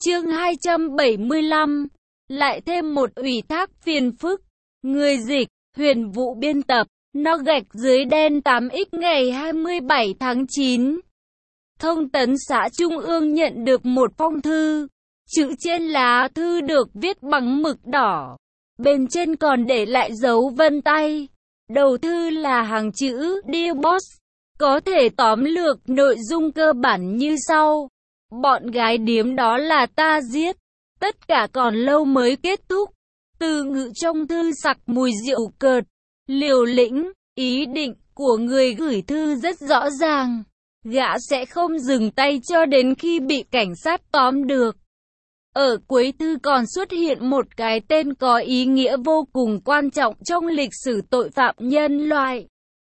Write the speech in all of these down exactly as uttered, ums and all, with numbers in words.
Chương hai trăm bảy mươi lăm. Lại thêm một ủy thác phiền phức. Người dịch, Huyền Vũ biên tập, nó gạch dưới đen tám x ngày hai mươi bảy tháng chín. Thông tấn xã Trung ương nhận được một phong thư. Chữ trên lá thư được viết bằng mực đỏ. Bên trên còn để lại dấu vân tay. Đầu thư là hàng chữ Dear Boss. Có thể tóm lược nội dung cơ bản như sau. Bọn gái điếm đó là ta giết. Tất cả còn lâu mới kết thúc. Từ ngữ trong thư sặc mùi rượu cợt, liều lĩnh. Ý định của người gửi thư rất rõ ràng. Gã sẽ không dừng tay cho đến khi bị cảnh sát tóm được. Ở cuối thư còn xuất hiện một cái tên có ý nghĩa vô cùng quan trọng trong lịch sử tội phạm nhân loại.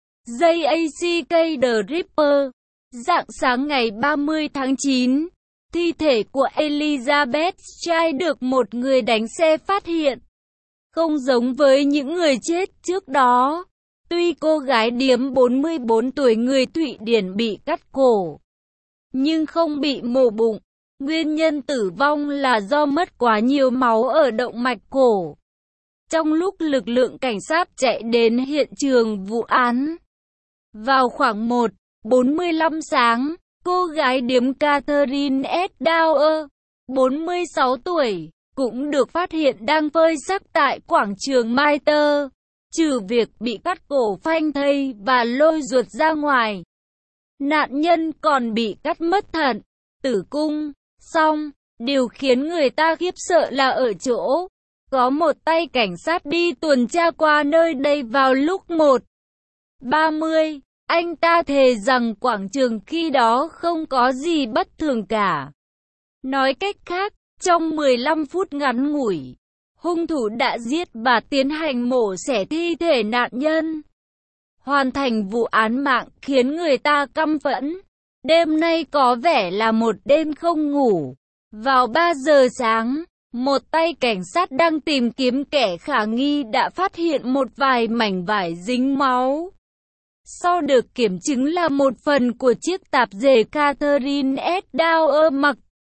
Jack the Ripper. Rạng sáng ngày ba mươi tháng chín, thi thể của Elizabeth Chai được một người đánh xe phát hiện. Không giống với những người chết trước đó. Tuy cô gái điếm bốn mươi bốn tuổi người Thụy Điển bị cắt cổ, nhưng không bị mổ bụng. Nguyên nhân tử vong là do mất quá nhiều máu ở động mạch cổ. Trong lúc lực lượng cảnh sát chạy đến hiện trường vụ án, vào khoảng một giờ bốn mươi lăm sáng, cô gái điếm Catherine S. Dower, bốn mươi sáu tuổi, cũng được phát hiện đang phơi xác tại quảng trường Mai Tơ. Trừ việc bị cắt cổ phanh thây và lôi ruột ra ngoài, nạn nhân còn bị cắt mất thận, tử cung. Xong, điều khiến người ta khiếp sợ là ở chỗ, có một tay cảnh sát đi tuần tra qua nơi đây vào lúc một giờ ba mươi. Anh ta thề rằng quảng trường khi đó không có gì bất thường cả. Nói cách khác, trong mười lăm phút ngắn ngủi, hung thủ đã giết và tiến hành mổ xẻ thi thể nạn nhân. Hoàn thành vụ án mạng khiến người ta căm phẫn. Đêm nay có vẻ là một đêm không ngủ. Vào ba giờ sáng, một tay cảnh sát đang tìm kiếm kẻ khả nghi đã phát hiện một vài mảnh vải dính máu. Sau được kiểm chứng là một phần của chiếc tạp dề Catherine S. Dower mặc.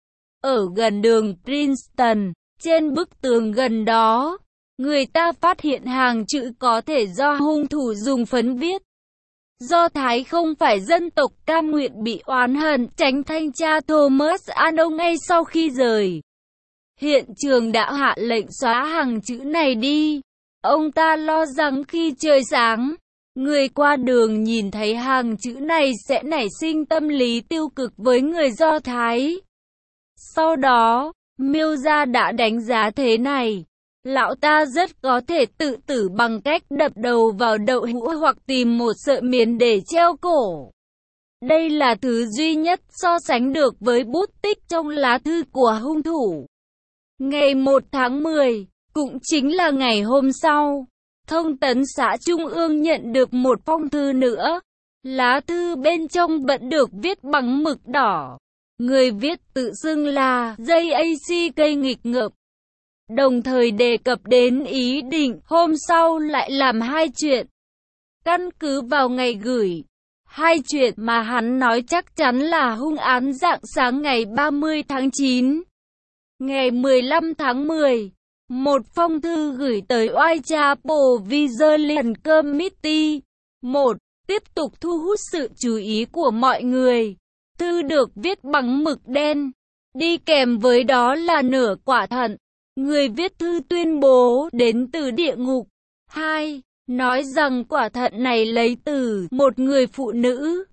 Ở gần đường Princeton, trên bức tường gần đó, người ta phát hiện hàng chữ có thể do hung thủ dùng phấn viết. Do Thái không phải dân tộc cam nguyện bị oán hận, tránh thanh tra Thomas Arnold ngay sau khi rời hiện trường đã hạ lệnh xóa hàng chữ này đi. Ông ta lo rằng khi trời sáng, người qua đường nhìn thấy hàng chữ này sẽ nảy sinh tâm lý tiêu cực với người Do Thái. Sau đó, Mills đã đánh giá thế này. Lão ta rất có thể tự tử bằng cách đập đầu vào đậu hũ hoặc tìm một sợi miến để treo cổ. Đây là thứ duy nhất so sánh được với bút tích trong lá thư của hung thủ. Ngày một tháng mười, cũng chính là ngày hôm sau, Thông tấn xã Trung ương nhận được một phong thư nữa. Lá thư bên trong vẫn được viết bằng mực đỏ. Người viết tự xưng là Jack nghịch ngợm. Đồng thời đề cập đến ý định hôm sau lại làm hai chuyện. Căn cứ vào ngày gửi, hai chuyện mà hắn nói chắc chắn là hung án rạng sáng ngày ba mươi tháng chín. Ngày mười lăm tháng mười, một phong thư gửi tới Whitechapel Vigilance Committee. một. Tiếp tục thu hút sự chú ý của mọi người. Thư được viết bằng mực đen. Đi kèm với đó là nửa quả thận. Người viết thư tuyên bố đến từ địa ngục. hai. Nói rằng quả thận này lấy từ một người phụ nữ.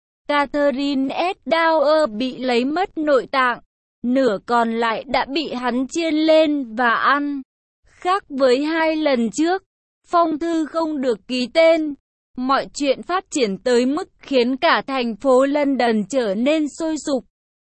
Catherine S. Dower bị lấy mất nội tạng. Nửa còn lại đã bị hắn chiên lên và ăn. Khác với hai lần trước, phong thư không được ký tên. Mọi chuyện phát triển tới mức khiến cả thành phố London trở nên sôi sục.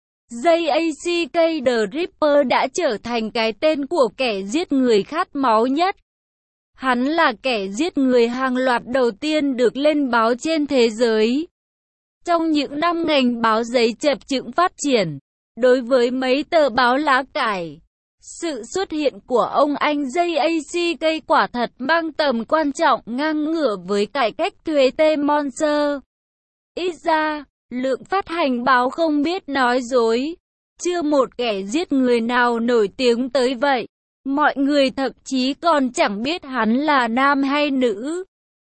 Jack the Ripper đã trở thành cái tên của kẻ giết người khát máu nhất. Hắn là kẻ giết người hàng loạt đầu tiên được lên báo trên thế giới. Trong những năm ngành báo giấy chập chững phát triển, đối với mấy tờ báo lá cải, sự xuất hiện của ông anh Jack quả thật mang tầm quan trọng ngang ngửa với cải cách thuế T. Monser. Ít ra, lượng phát hành báo không biết nói dối. chưa một kẻ giết người nào nổi tiếng tới vậy. Mọi người thậm chí còn chẳng biết hắn là nam hay nữ,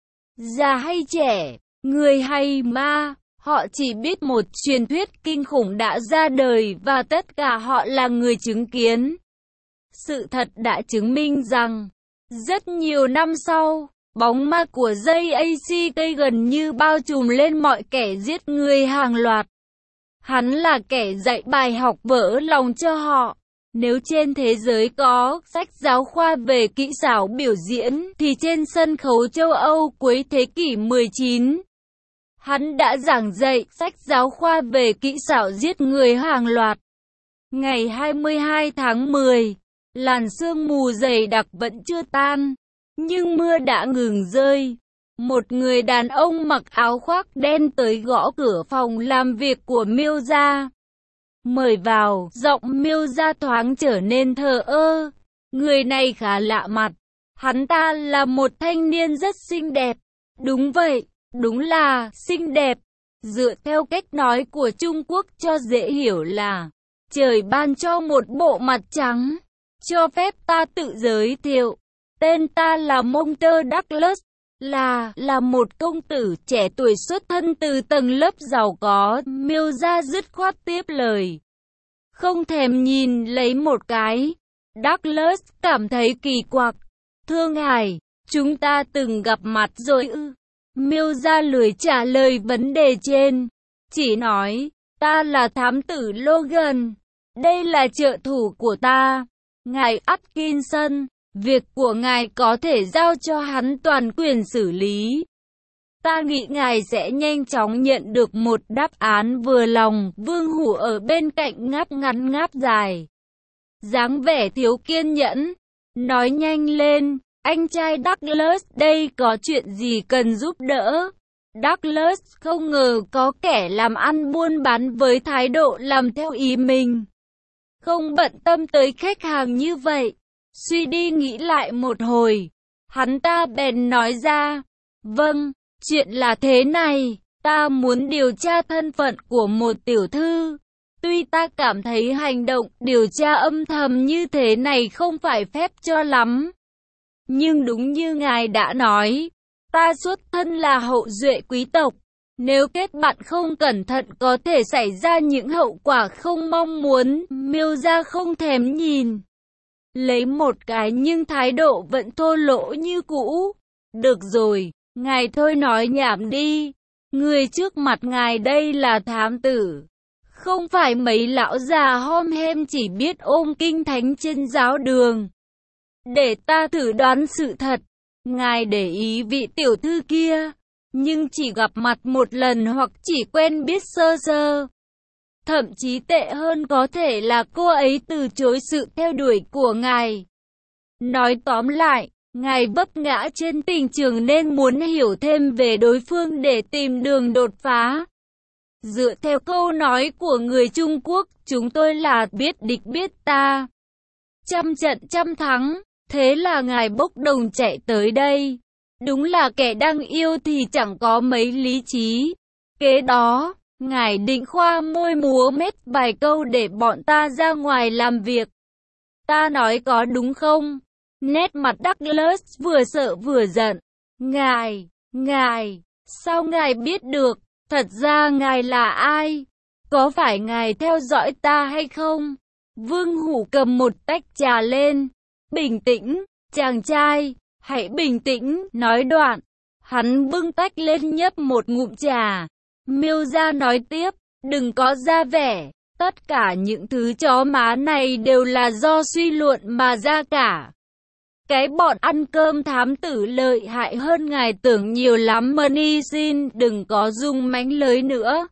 già hay trẻ, người hay ma. Họ chỉ biết một truyền thuyết kinh khủng đã ra đời và tất cả họ là người chứng kiến. Sự thật đã chứng minh rằng, rất nhiều năm sau, bóng ma của J A C K gần như bao trùm lên mọi kẻ giết người hàng loạt. Hắn là kẻ dạy bài học vỡ lòng cho họ. Nếu trên thế giới có sách giáo khoa về kỹ xảo biểu diễn, thì trên sân khấu châu Âu cuối thế kỷ mười chín, hắn đã giảng dạy sách giáo khoa về kỹ xảo giết người hàng loạt. Ngày hai mươi hai tháng mười, làn sương mù dày đặc vẫn chưa tan, nhưng mưa đã ngừng rơi. Một người đàn ông mặc áo khoác đen tới gõ cửa phòng làm việc của Milza. Mời vào, giọng Milza thoáng trở nên thờ ơ. Người này khá lạ mặt. Hắn ta là một thanh niên rất xinh đẹp. Đúng vậy, đúng là xinh đẹp. Dựa theo cách nói của Trung Quốc cho dễ hiểu là trời ban cho một bộ mặt trắng. Cho phép ta tự giới thiệu. Tên ta là Monter Douglas. Là, là một công tử trẻ tuổi xuất thân từ tầng lớp giàu có. Milza dứt khoát tiếp lời. Không thèm nhìn lấy một cái. Douglas cảm thấy kỳ quặc. Thưa ngài, chúng ta từng gặp mặt rồi ư? Milza lười trả lời vấn đề trên. Chỉ nói, ta là thám tử Logan. Đây là trợ thủ của ta. Ngài Atkinson. Việc của ngài có thể giao cho hắn toàn quyền xử lý. Ta nghĩ ngài sẽ nhanh chóng nhận được một đáp án vừa lòng. Vương Hủ ở bên cạnh ngáp ngắn ngáp dài, dáng vẻ thiếu kiên nhẫn. Nói nhanh lên, anh trai Douglas, đây có chuyện gì cần giúp đỡ? Douglas không ngờ có kẻ làm ăn buôn bán với thái độ làm theo ý mình, không bận tâm tới khách hàng như vậy. Suy đi nghĩ lại một hồi, hắn ta bèn nói ra, vâng, chuyện là thế này, ta muốn điều tra thân phận của một tiểu thư. Tuy ta cảm thấy hành động điều tra âm thầm như thế này không phải phép cho lắm, nhưng đúng như ngài đã nói, ta xuất thân là hậu duệ quý tộc. Nếu kết bạn không cẩn thận có thể xảy ra những hậu quả không mong muốn. Milza không thèm nhìn lấy một cái nhưng thái độ vẫn thô lỗ như cũ. Được rồi, ngài thôi nói nhảm đi. Người trước mặt ngài đây là thám tử, không phải mấy lão già hom hem chỉ biết ôm kinh thánh trên giáo đường. Để ta thử đoán sự thật. Ngài để ý vị tiểu thư kia, nhưng chỉ gặp mặt một lần hoặc chỉ quen biết sơ sơ. Thậm chí tệ hơn có thể là cô ấy từ chối sự theo đuổi của ngài. Nói tóm lại, ngài vấp ngã trên tình trường nên muốn hiểu thêm về đối phương để tìm đường đột phá. Dựa theo câu nói của người Trung Quốc, chúng tôi là biết địch biết ta, trăm trận trăm thắng. Thế là ngài bốc đồng chạy tới đây. Đúng là kẻ đang yêu thì chẳng có mấy lý trí. Kế đó, ngài định khoa môi múa mép vài câu để bọn ta ra ngoài làm việc. Ta nói có đúng không? Nét mặt Douglas vừa sợ vừa giận. Ngài, ngài, sao ngài biết được? Thật ra ngài là ai? Có phải ngài theo dõi ta hay không? Vương Hủ cầm một tách trà lên. Bình tĩnh, chàng trai, hãy bình tĩnh, nói đoạn. Hắn bưng tách lên nhấp một ngụm trà. Milza nói tiếp, đừng có ra vẻ, tất cả những thứ chó má này đều là do suy luận mà ra cả. Cái bọn ăn cơm thám tử lợi hại hơn ngài tưởng nhiều lắm. Money xin đừng có dùng mánh lới nữa.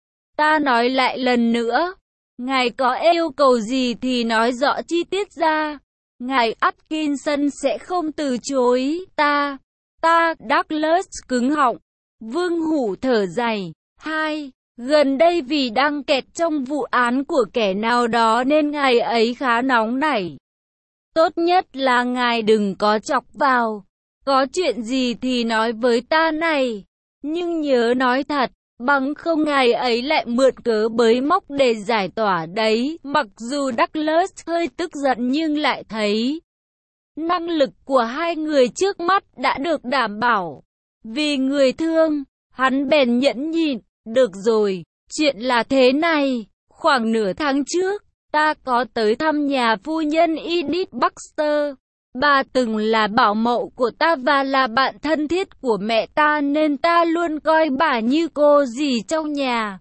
Ta nói lại lần nữa, ngài có yêu cầu gì thì nói rõ chi tiết ra. Ngài Atkinson sẽ không từ chối ta. Ta, Douglas cứng họng. Vương Hủ thở dài. Hai, gần đây vì đang kẹt trong vụ án của kẻ nào đó nên ngài ấy khá nóng nảy. Tốt nhất là ngài đừng có chọc vào. Có chuyện gì thì nói với ta này. Nhưng nhớ nói thật, Bằng không ngài ấy lại mượn cớ bới móc để giải tỏa đấy. Mặc dù Douglas hơi tức giận nhưng lại thấy năng lực của hai người trước mắt đã được đảm bảo. Vì người thương, hắn bèn nhẫn nhịn. Được rồi, chuyện là thế này. Khoảng nửa tháng trước, ta có tới thăm nhà phu nhân Edith Baxter. Bà từng là bảo mẫu của ta và là bạn thân thiết của mẹ ta nên ta luôn coi bà như cô dì trong nhà.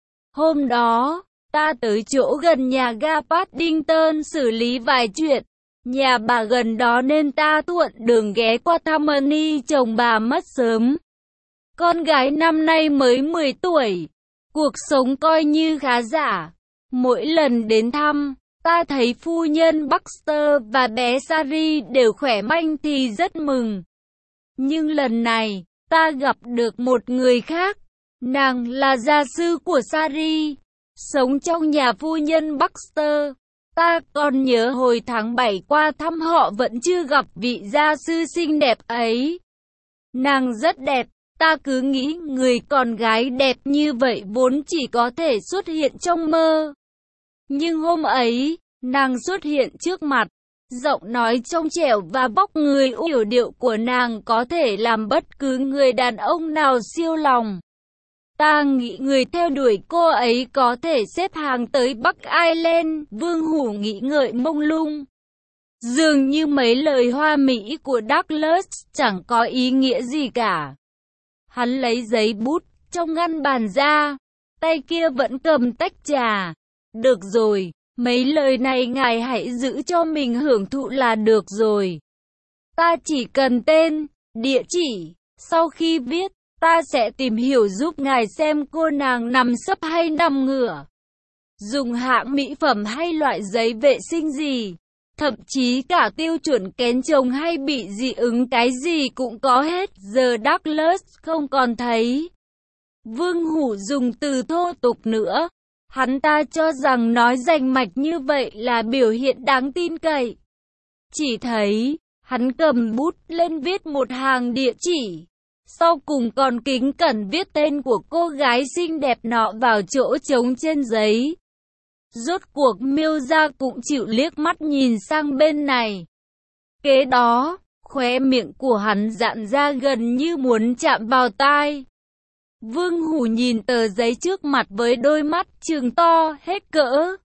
Hôm đó, ta tới chỗ gần nhà ga Paddington xử lý vài chuyện. Nhà bà gần đó nên ta thuận đường ghé qua thăm Annie, chồng bà mất sớm. Con gái năm nay mới mười tuổi, cuộc sống coi như khá giả. Mỗi lần đến thăm, ta thấy phu nhân Baxter và bé Sari đều khỏe mạnh thì rất mừng. Nhưng lần này, ta gặp được một người khác. Nàng là gia sư của Sari, sống trong nhà phu nhân Baxter. Ta còn nhớ hồi tháng bảy qua thăm họ vẫn chưa gặp vị gia sư xinh đẹp ấy. Nàng rất đẹp, ta cứ nghĩ người con gái đẹp như vậy vốn chỉ có thể xuất hiện trong mơ. Nhưng hôm ấy, nàng xuất hiện trước mặt. Giọng nói trong trẻo và vóc người yểu điệu của nàng có thể làm bất cứ người đàn ông nào siêu lòng. Ta nghĩ người theo đuổi cô ấy có thể xếp hàng tới Bắc Ireland. Vương Hủ nghĩ ngợi mông lung. Dường như mấy lời hoa mỹ của Douglas chẳng có ý nghĩa gì cả. Hắn lấy giấy bút trong ngăn bàn ra, tay kia vẫn cầm tách trà. Được rồi, mấy lời này ngài hãy giữ cho mình hưởng thụ là được rồi. Ta chỉ cần tên, địa chỉ, sau khi viết, ta sẽ tìm hiểu giúp ngài xem cô nàng nằm sấp hay nằm ngửa, dùng hãng mỹ phẩm hay loại giấy vệ sinh gì, thậm chí cả tiêu chuẩn kén chồng hay bị dị ứng cái gì cũng có hết. Giờ Douglas không còn thấy Vương Hủ dùng từ thô tục nữa. Hắn ta cho rằng nói rành mạch như vậy là biểu hiện đáng tin cậy. Chỉ thấy, hắn cầm bút lên viết một hàng địa chỉ. Sau cùng còn kính cẩn viết tên của cô gái xinh đẹp nọ vào chỗ trống trên giấy. Rốt cuộc Miêu Gia cũng chịu liếc mắt nhìn sang bên này. Kế đó, khóe miệng của hắn giãn ra gần như muốn chạm vào tai. Vương Hủ nhìn tờ giấy trước mặt với đôi mắt trừng to hết cỡ.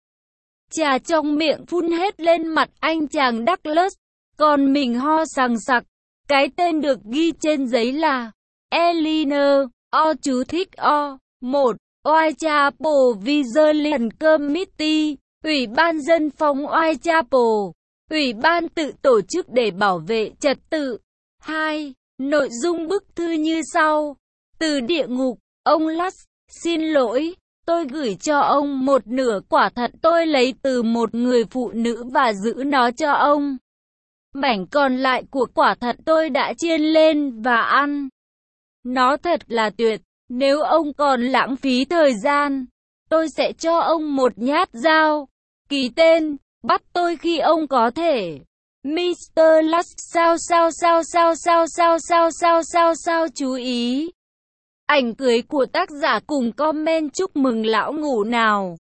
Trà trong miệng phun hết lên mặt anh chàng Douglas, còn mình ho sằng sặc. Cái tên được ghi trên giấy là Eleanor, O chú thích O. một. Whitechapel Vigilance Committee, Ủy ban dân phòng Whitechapel, Ủy ban tự tổ chức để bảo vệ trật tự. hai. Nội dung bức thư như sau. Từ địa ngục, ông Lutz, xin lỗi, tôi gửi cho ông một nửa quả thận tôi lấy từ một người phụ nữ và giữ nó cho ông. Mảnh còn lại của quả thận tôi đã chiên lên và ăn. Nó thật là tuyệt, nếu ông còn lãng phí thời gian, tôi sẽ cho ông một nhát dao. Ký tên, bắt tôi khi ông có thể. mít tơ Lutz sao sao sao sao sao sao sao sao sao sao chú ý. Ảnh cưới của tác giả cùng comment chúc mừng lão ngủ nào.